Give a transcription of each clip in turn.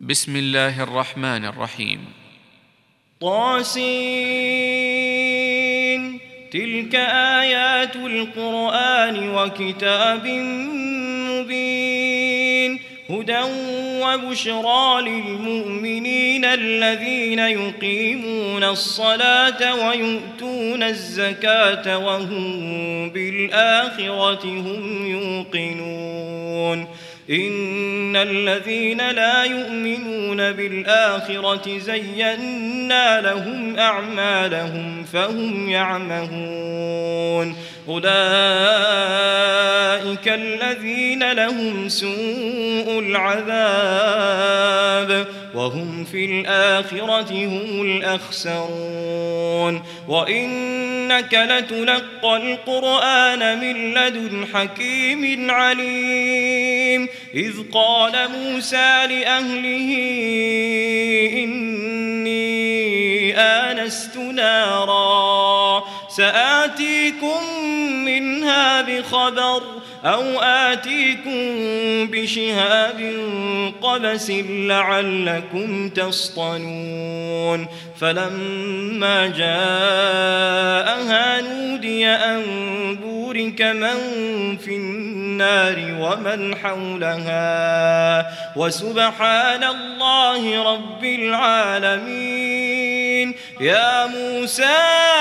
بسم الله الرحمن الرحيم. طاسين. تلك آيات القرآن وكتاب مبين هدى وبشرى للمؤمنين الذين يقيمون الصلاة ويؤتون الزكاة وهم بالآخرة هم يوقنون. إن الذين لا يؤمنون بالآخرة زينا لهم أعمالهم فهم يعمهون. أولئك الذين لهم سوء العذاب وهم في الآخرة هم الأخسرون. وإنك لتلقى القرآن من لدن حكيم عليم. إذ قال موسى لأهله إني آنست نارا سآتيكم منها بخبر أو آتيكم بشهاب قبس لعلكم تصطلون. فلما جاءها نودي أن بورك من في النار ومن حولها وسبحان الله رب العالمين. يا موسى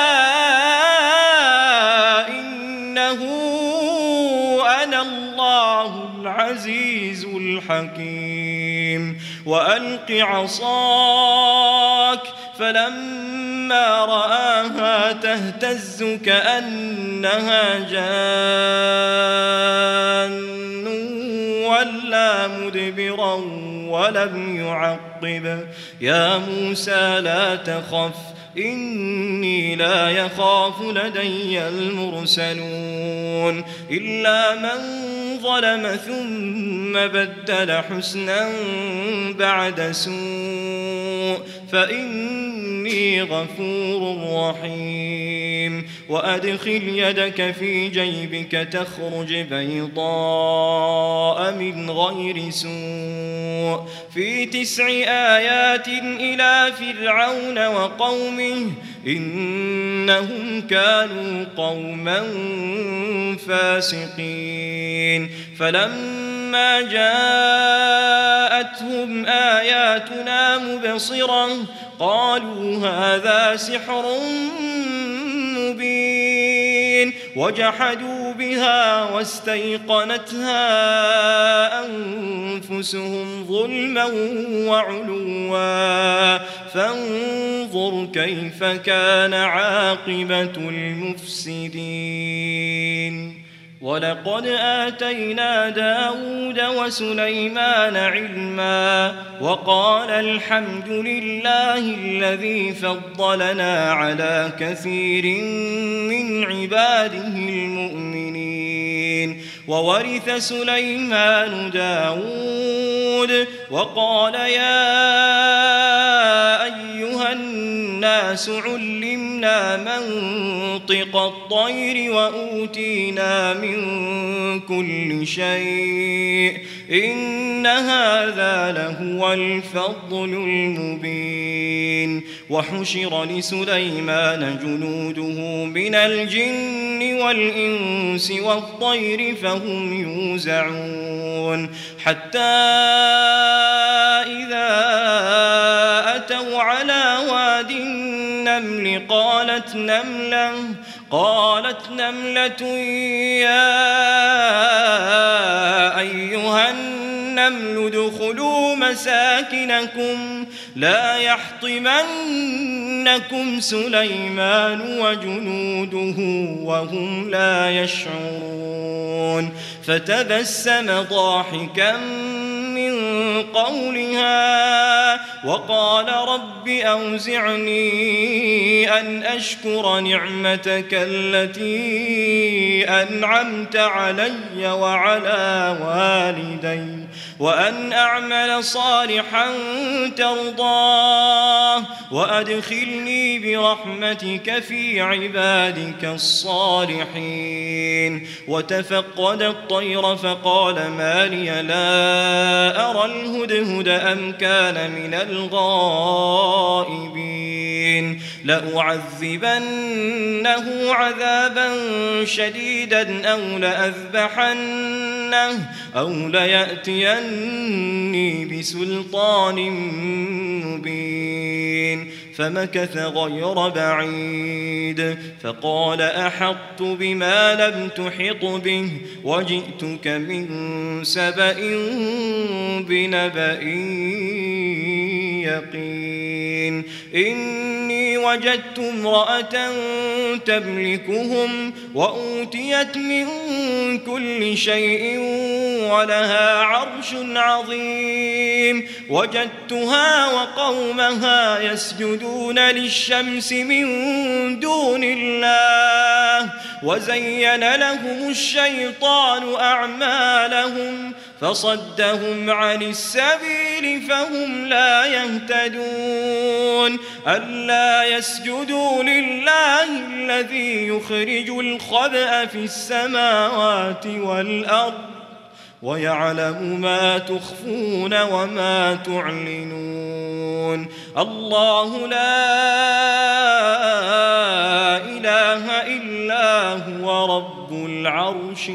إنه أنا الله العزيز الحكيم. وألق عصاك فلما رآها تهتز كأنها جان ولا مدبرا ولم يعقب. يا موسى لا تخف إني لا يخاف لدي المرسلون. إلا من ظلم ثم بدل حسنا بعد سوء فإني غفور رحيم. وأدخل يدك في جيبك تخرج بيضاء من غير سوء في 9 آيات إلى فرعون وقومه إنهم كانوا قوما فاسقين. فلما جاءتهم آياتنا مبصرة قالوا هذا سحر مبين وجحدوا بها واستيقنتها أنفسهم ظلما وعلوا فانظر كيف كان عاقبة المفسدين. ولقد آتينا داود وسليمان علما وقال الحمد لله الذي فضلنا على كثير من عباده المؤمنين. وورث سليمان داود وقال يا أيها الناس علمنا منطق الطير وأوتينا من كل شيء إن هذا لهو الفضل المبين. وحشر لسليمان جنوده من الجن والإنس والطير فهم يوزعون. حتى إذا أتوا على واد النمل قالت نملة يا أيها النمل ادخلوا مساكنكم لا يحطمنكم سليمان وجنوده وهم لا يشعرون. فتبسم ضاحكا من قولها وقال رب أوزعني أن أشكر نعمتك التي أنعمت علي وعلى والدي وأن أعمل صالحا ترضاه وأدخلني برحمتك في عبادك الصالحين. وتفقد الطير فقال ما لي لا أرى الهدهد أم كان من الغائبين لأعذبنه عذابا شديدا أو ليأتيني بسلطان مبين. فمكث غير بعيد فقال أحطت بما لم تحط به وجئتك من سبأ بنبأ يقين. إني وجدت امرأة تملكهم وأوتيت من كل شيء ولها عرش عظيم. وجدتها وقومها يسجدون للشمس من دون الله وزين لهم الشيطان أعمالهم فصدهم عن السبيل فهم لا يهتدون. ألا يسجدوا لله الذي يخرج الخبأ في السماوات والأرض ويعلم ما تخفون وما تعلنون. الله لا إله إلا هو رب العرش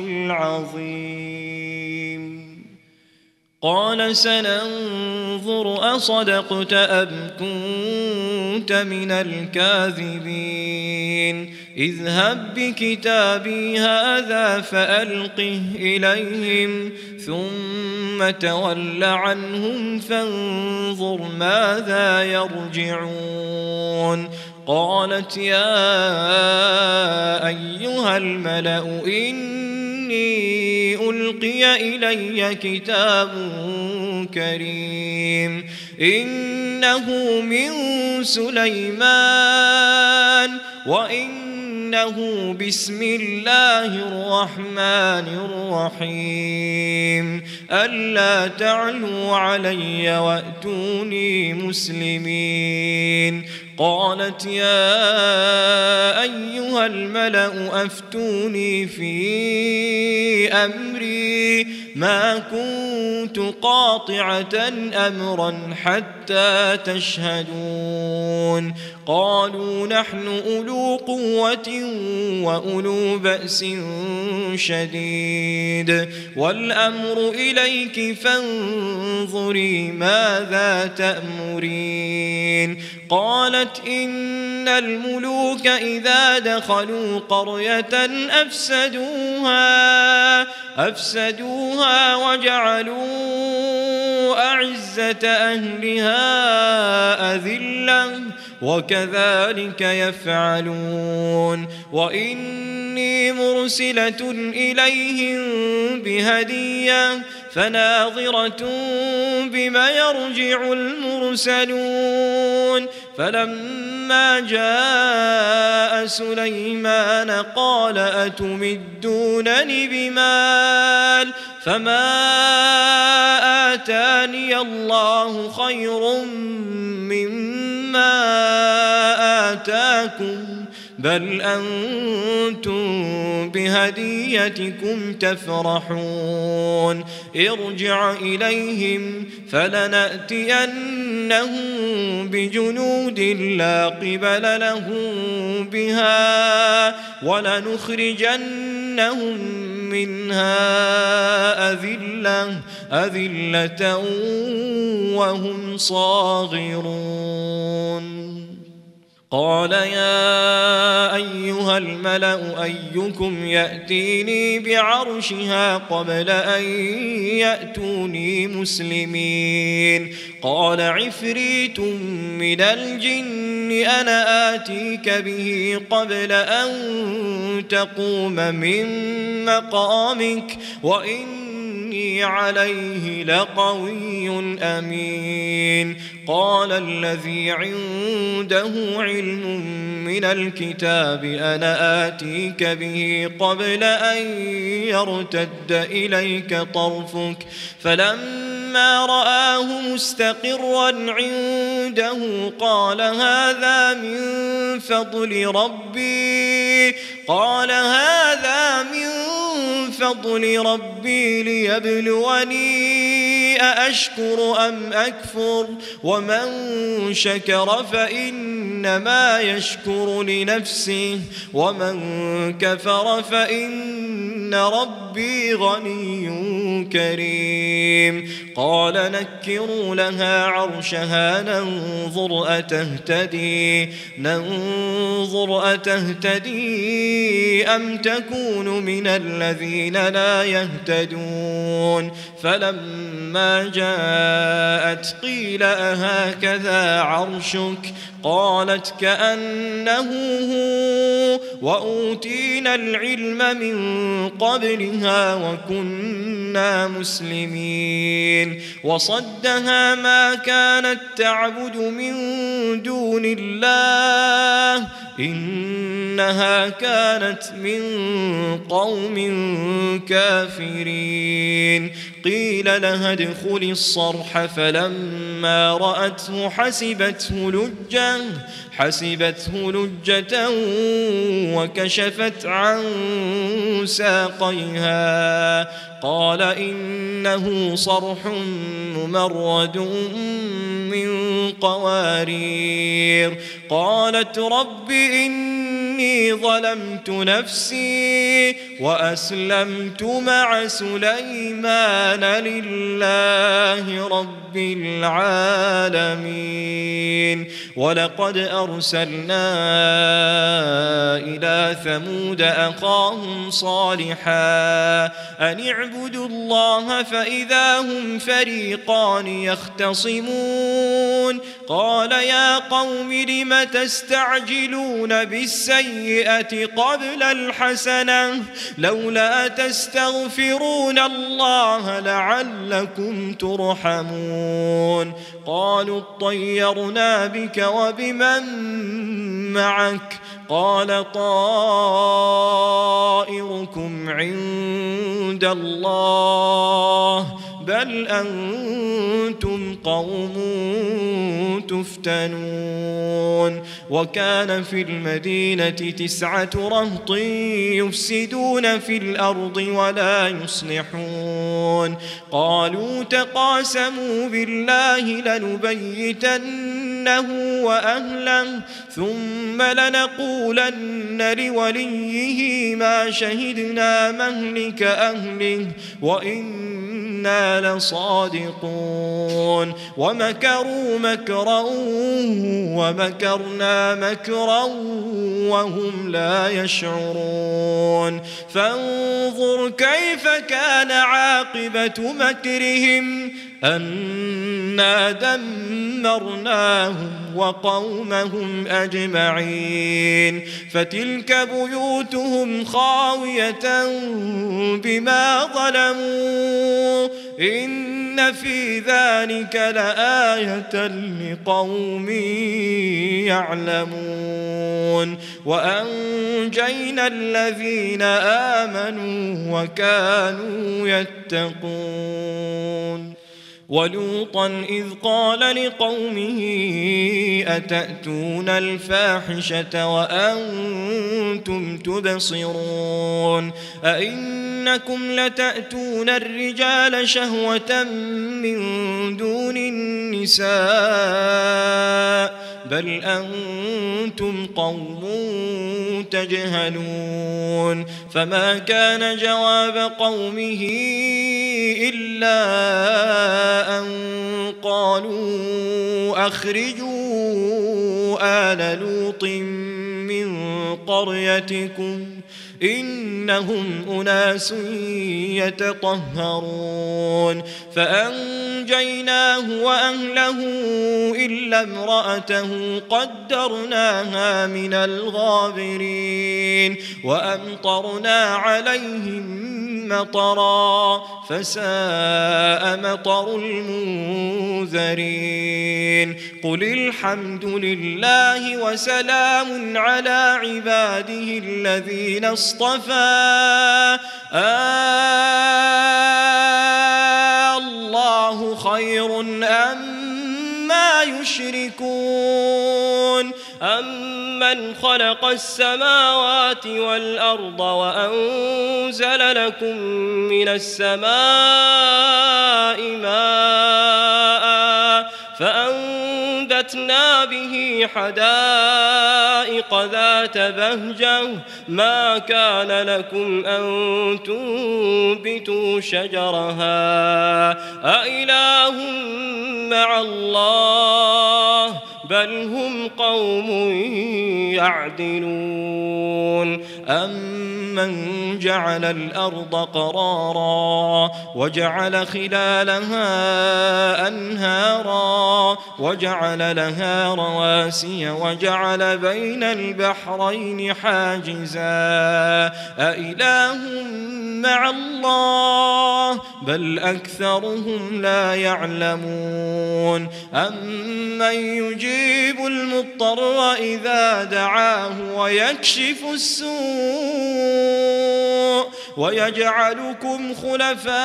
العظيم. قال سننظر أصدقت أم كنت من الكاذبين. اذهب بكتابي هذا فألقه إليهم ثم تول عنهم فانظر ماذا يرجعون. قالت يا أيها الملأ إني ألقي إلي كتاب كريم إنه من سليمان وإنه بسم الله الرحمن الرحيم ألا تعلوا علي وأتوني مسلمين. قالت يا أيها الملأ أفتوني في أمري ما كنت قاطعة أمرا حتى تشهدون. قالوا نحن أولو قوة وأولو بأس شديد والأمر إليك فانظري ماذا تأمرين. قالت إن الملوك إذا دخلوا قرية أفسدوها وجعلوا أعزة أهلها أذلة وكذلك يفعلون. وإني مرسلة إليهم بهدية فناظرة بما يرجع المرسلون. فلما جاء سليمان قال أتمدونني بمال فما آتاني الله خير مما آتاكم بل أنتم بهديتكم تفرحون. ارجع إليهم فلنأتينهم بجنود لا قبل لهم بها ولنخرجنهم منها أذلة وهم صاغرون. قال يا أيها الملأ أيكم يأتيني بعرشها قبل أن يأتوني مسلمين. قال عفريت من الجن أنا آتيك به قبل أن تقوم من مقامك وإني إني عليه لقوي أمين. قال الذي عنده علم من الكتاب أنا آتيك به قبل أن يرتد إليك طرفك فلما رآه مستقرا عنده قال هذا من فضل ربي ليبلوني أأشكر أم أكفر ومن شكر فإنما يشكر لنفسه ومن كفر فإن ربي غني كريم. قال نكروا لها عرشها ننظر أتهتدي أم تكون من الذين لا يهتدون. فلما جاءت قيل أهكذا عرشك قالت كأنه هو وأوتينا العلم من قبلها وكنا مسلمين. وصدها ما كانت تعبد من دون الله إنها كانت من قوم كافرين. قيل لها ادخلي الصرح فلما رأته حسبته لجة وكشفت عن ساقيها قال إنه صرح ممرد من قوارير. قالت رب إني ظلمت نفسي وأسلمت مع سليمان لله رب العالمين. ولقد أرسلنا إلى ثمود أخاهم صالحا أن اعبدوا الله فإذا هم فريقان يختصمون. قال يا قوم لم تستعجلون بالسيئة قبل الحسنة لولا تستغفرون الله لعلكم ترحمون. قالوا اطيرنا بك وبمن معك قال طائركم عند الله بل أنتم قوم تفتنون. وكان في المدينة 9 رهط يفسدون في الأرض ولا يصلحون. قالوا تقاسموا بالله لنبيتنه وأهله ثم لنقولن لوليه ما شهدنا مهلك أهله وإنا لصادقون. ومكروا مكرا ومكرنا مكرا وهم لا يشعرون. فانظر كيف كان عاقبة مكرهم أنا دمرناهم وقومهم أجمعين. فتلك بيوتهم خاوية بما ظلموا إن في ذلك لآية لقوم يعلمون. وأنجينا الذين آمنوا وكانوا يتقون. ولوطا إذ قال لقومه أتأتون الفاحشة وأنتم تبصرون أئنكم لتأتون الرجال شهوة من دون النساء بل أنتم قوم تجهلون. فما كان جواب قومه إلا أن قالوا أخرجوا آل لوط من قريتكم إنهم أناس يتطهرون فأنجيناه وأهله إلا امرأته قدرناها من الغابرين وأمطرنا عليهم مطرا فساء مطر المنذرين قل الحمد لله وسلام على عباده الذين اصطفى الله خير أما يشركون أمن خلق السماوات والأرض وأنزل لكم من السماء ماء فأنبتنا به حدائق ذات بهجة ما كان لكم أن تنبتوا شجرها أإله مع الله بل هم قوم يعدلون أمن جعل الأرض قرارا وجعل خلالها أنهارا وجعل لها رواسي وجعل بين البحرين حاجزا أإله مع الله بل أكثرهم لا يعلمون أمن يجيب المضطر إذا دعاه ويكشف السوء ويجعلكم خلفاء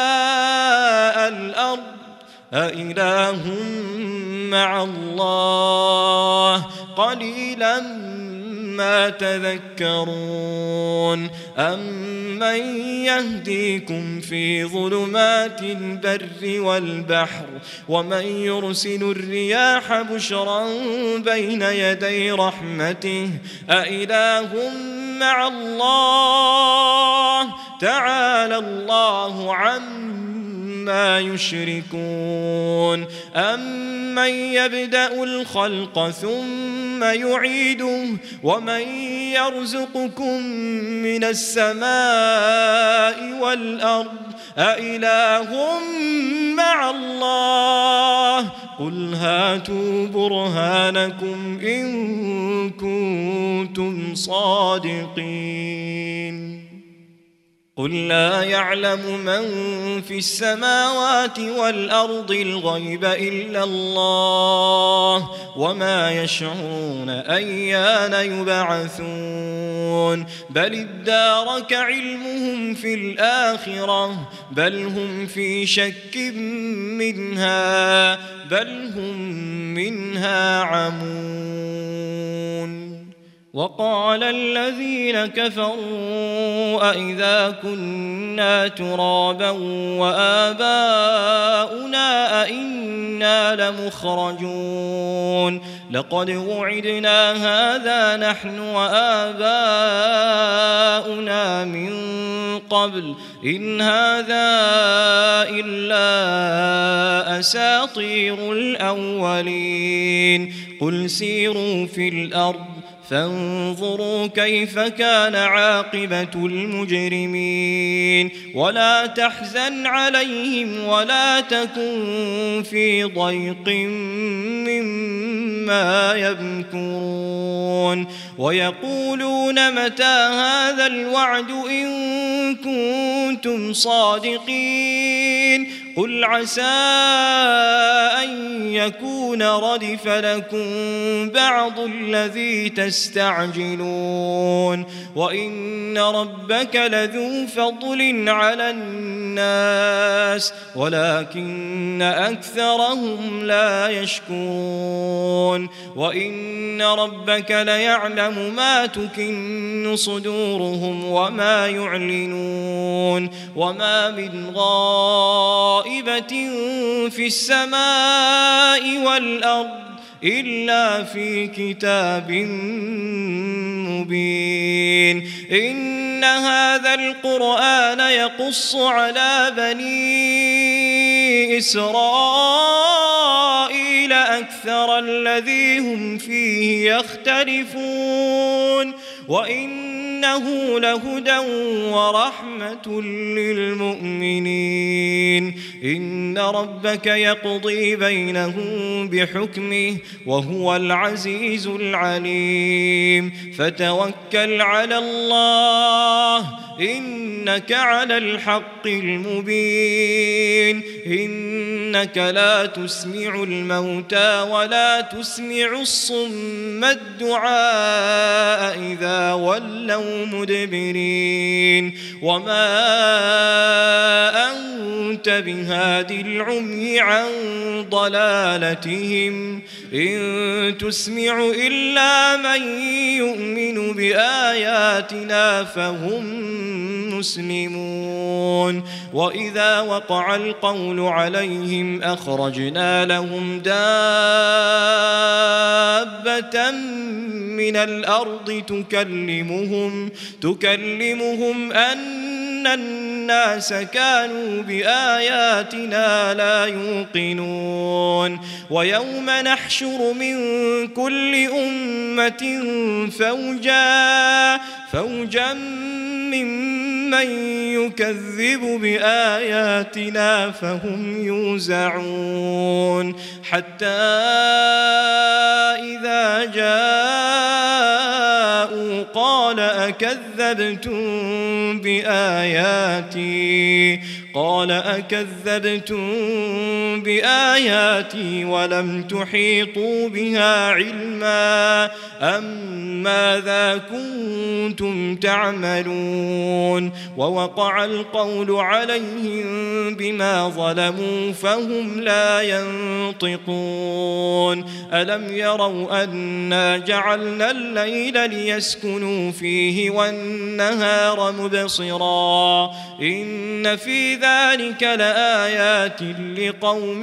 الأرض أإله مع الله قليلا ما تذكرون أمن يهديكم في ظلمات البر والبحر ومن يرسل الرياح بشرا بين يدي رحمته أإله مع الله تعالى الله عما يشركون أمن يبدأ الخلق ثم يعيده ومن يرزقكم من السماء والأرض أإله مع الله قل هاتوا برهانكم إن كنتم صادقين قل لا يعلم من في السماوات والأرض الغيب إلا الله وما يشعرون أيان يبعثون بل ادارك علمهم في الآخرة بل هم في شك منها بل هم منها عمون وقال الذين كفروا أئذا كنا ترابا وآباؤنا أئنا لمخرجون لقد وعدنا هذا نحن وآباؤنا من قبل إن هذا إلا أساطير الأولين قل سيروا في الأرض فانظروا كيف كان عاقبة المجرمين ولا تحزن عليهم ولا تكن في ضيق مما يمكرون ويقولون متى هذا الوعد إن كنتم صادقين قل عسى أن يكون ردف لكم بعض الذي تستعجلون وإن ربك لذو فضل على الناس ولكن أكثرهم لا يشكرون وإن ربك ليعلم ما تكن صدورهم وما يعلنون وما من غائبة في السماء والأرض إلا في كتاب مبين إن هذا القرآن يقص على بني إسرائيل أكثر الذي هم فيه يختلفون وإنه لهدى ورحمة للمؤمنين إن ربك يقضي بينهم بحكمه وهو العزيز العليم فتوكل على الله إنك على الحق المبين إنك لا تسمع الموتى ولا تسمع الصم الدعاء إذا ولوا مدبرين وما أنت بهاد العمي عن ضلالتهم إن تسمع إلا من يؤمن بآياتنا فهم مسلمون وإذا وقع القول عليهم أخرجنا لهم دابة من الأرض تكلمهم أن الناس كانوا بآياتنا لا يوقنون ويوم نحشر من كل أمة فوجا ممن يكذب بآياتنا فهم يوزعون حتى إذا جاءوا قال أكذبتم بآياتي ولم تحيطوا بها علما أم ماذا كنتم تعملون ووقع القول عليهم بما ظلموا فهم لا ينطقون ألم يروا أنا جعلنا الليل ليسكنوا فيه والنهار مبصرا إن في ذلك لآيات لقوم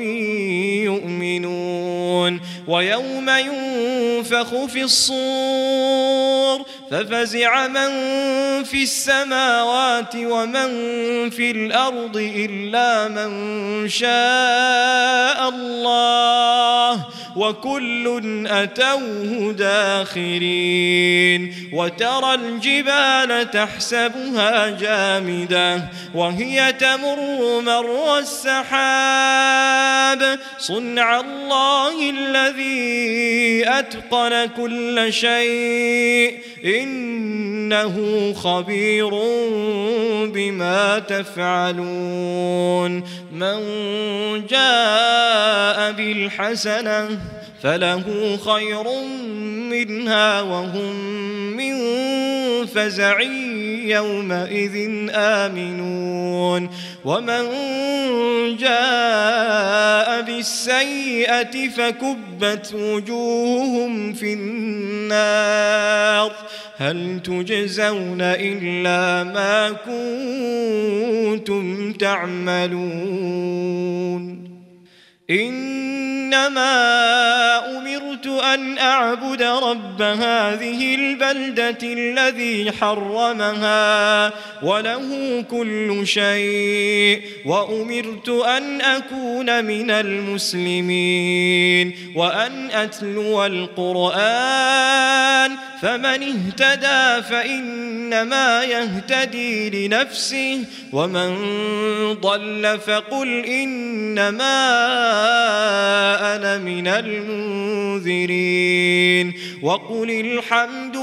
يؤمنون ويوم ينفخ في الصور ففزع من في السماوات ومن في الأرض إلا من شاء الله وكل أتوه داخرين وترى الجبال تحسبها جامدة وهي تمر مر السحاب صنع الله الذي أتقن كل شيء إنه خبير بما تفعلون من جاء بالحسنة فله خير منها وهم من فزع يومئذ آمنون ومن جاء بالسيئة فكبت وجوههم في النار هل تجزون إلا ما كنتم تعملون إنما أمرت أن أعبد رب هذه البلدة الذي حرمها وله كل شيء وأمرت أن أكون من المسلمين وأن أتلو القرآن فمن اهتدى فإنما يهتدي لنفسه ومن ضل فقل إنما أنا من المنذرين وقل الحمد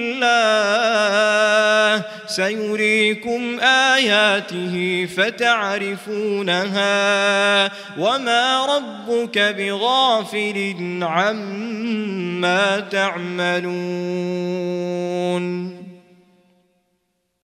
لله سيريكم آياته فتعرفونها وما ربك بغافل عما تعملون